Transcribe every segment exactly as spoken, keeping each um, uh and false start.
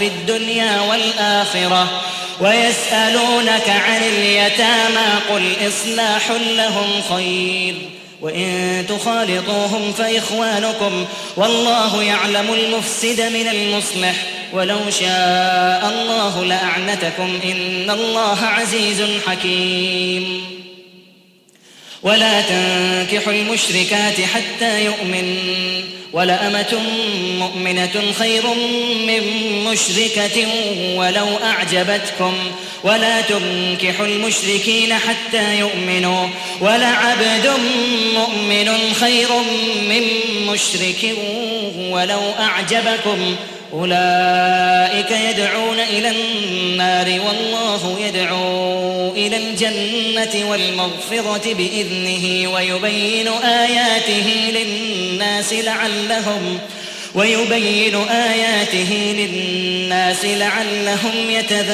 في الدنيا والآخرة ويسألونك عن اليتامى قل إصلاح لهم خير وإن تخالطوهم فإخوانكم والله يعلم المفسد من المصلح ولو شاء الله لأعنتكم إن الله عزيز حكيم. ولا تنكحوا المشركات حتى يؤمن ولأمة مؤمنة خير من مشركة ولو أعجبتكم ولا تنكحوا المشركين حتى يؤمنوا ولعبد مؤمن خير من مشرك ولو أعجبكم أولئك يدعون إلى النار والله يدعو إلى الجنة والمغفرة بإذنه ويبين آياته للناس لعلهم ويبين آياته للناس لعلهم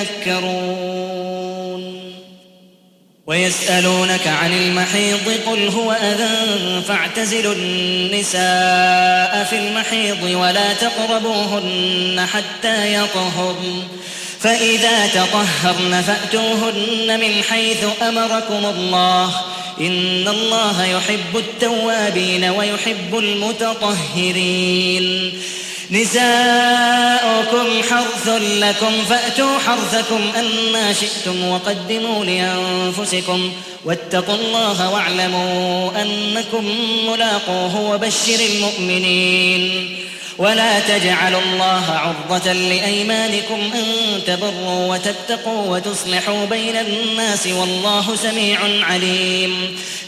يتذكرون. ويسألونك عن المحيض قل هو أذى فاعتزلوا النساء في المحيض ولا تقربوهن حتى يطهرن فإذا تطهرن فأتوهن من حيث أمركم الله إن الله يحب التوابين ويحب المتطهرين. نساؤكم حرث لكم فأتوا حرثكم أنى شئتم وقدموا لأنفسكم واتقوا الله واعلموا أنكم ملاقوه وبشر المؤمنين. ولا تجعلوا الله عرضة لأيمانكم أن تبروا وتتقوا وتصلحوا بين الناس والله سميع عليم.